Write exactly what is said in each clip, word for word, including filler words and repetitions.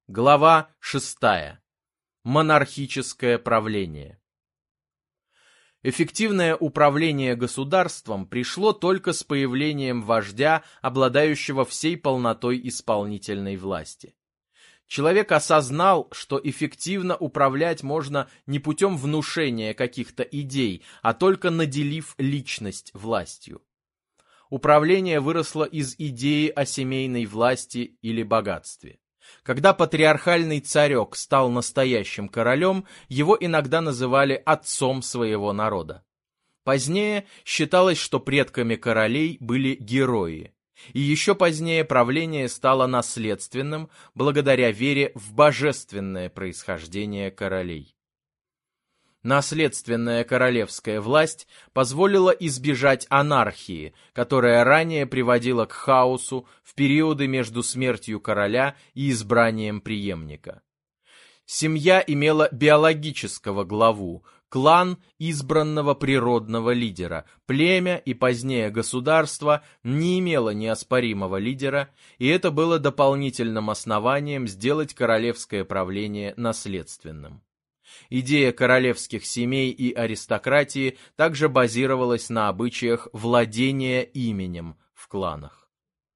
Глава шестая. Монархическое правление. Эффективное управление государством пришло только с появлением вождя, обладающего всей полнотой исполнительной власти. Человек осознал, что эффективно управлять можно не путем внушения каких-то идей, а только наделив личность властью. Управление выросло из идеи о семейной власти или богатстве. Когда патриархальный царек стал настоящим королем, его иногда называли отцом своего народа. Позднее считалось, что предками королей были герои. И еще позднее правление стало наследственным благодаря вере в божественное происхождение королей. Наследственная королевская власть позволила избежать анархии, которая ранее приводила к хаосу в периоды между смертью короля и избранием преемника. Семья имела биологического главу, клан избранного природного лидера, племя и позднее государство не имело неоспоримого лидера, и это было дополнительным основанием сделать королевское правление наследственным. Идея королевских семей и аристократии также базировалась на обычаях владения именем в кланах.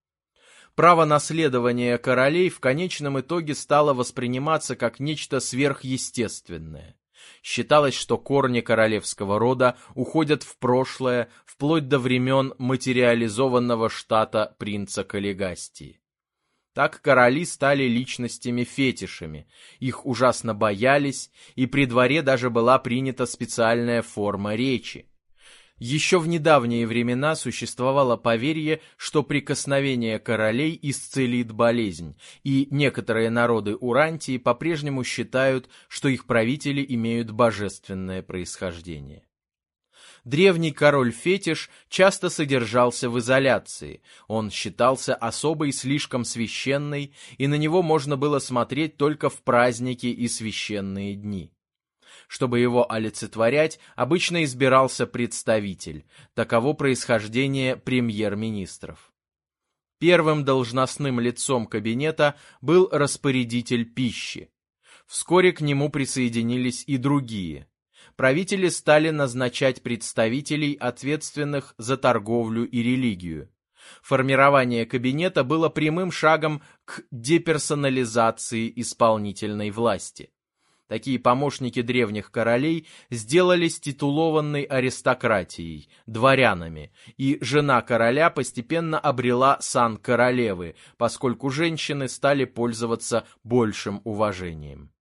Право наследования королей в конечном итоге стало восприниматься как нечто сверхъестественное. Считалось, что корни королевского рода уходят в прошлое, вплоть до времен материализованного штата принца Каллигастии. Так короли стали личностями-фетишами, их ужасно боялись, и при дворе даже была принята специальная форма речи. Еще в недавние времена существовало поверье, что прикосновение королей исцелит болезнь, и некоторые народы Урантии по-прежнему считают, что их правители имеют божественное происхождение. Древний король-фетиш часто содержался в изоляции, он считался особой слишком священной, и на него можно было смотреть только в праздники и священные дни. Чтобы его олицетворять, обычно избирался представитель, таково происхождение премьер-министров. Первым должностным лицом кабинета был распорядитель пищи. Вскоре к нему присоединились и другие. Правители стали назначать представителей, ответственных за торговлю и религию. Формирование кабинета было прямым шагом к деперсонализации исполнительной власти. Такие помощники древних королей сделались титулованной аристократией, дворянами, и жена короля постепенно обрела сан королевы, поскольку женщины стали пользоваться большим уважением.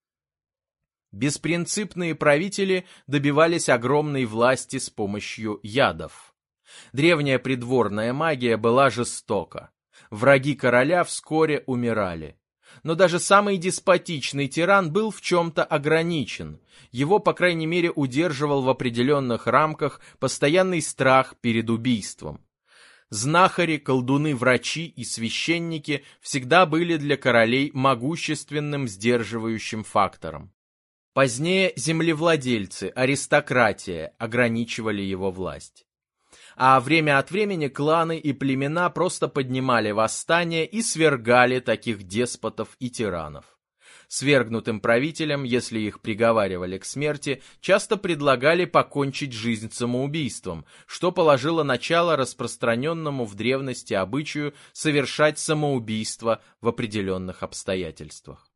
Беспринципные правители добивались огромной власти с помощью ядов. Древняя придворная магия была жестока. Враги короля вскоре умирали. Но даже самый деспотичный тиран был в чем-то ограничен. Его, по крайней мере, удерживал в определенных рамках постоянный страх перед убийством. Знахари, колдуны, врачи и священники всегда были для королей могущественным сдерживающим фактором. Позднее землевладельцы, аристократия ограничивали его власть. А время от времени кланы и племена просто поднимали восстания и свергали таких деспотов и тиранов. Свергнутым правителям, если их приговаривали к смерти, часто предлагали покончить жизнь самоубийством, что положило начало распространенному в древности обычаю совершать самоубийство в определенных обстоятельствах.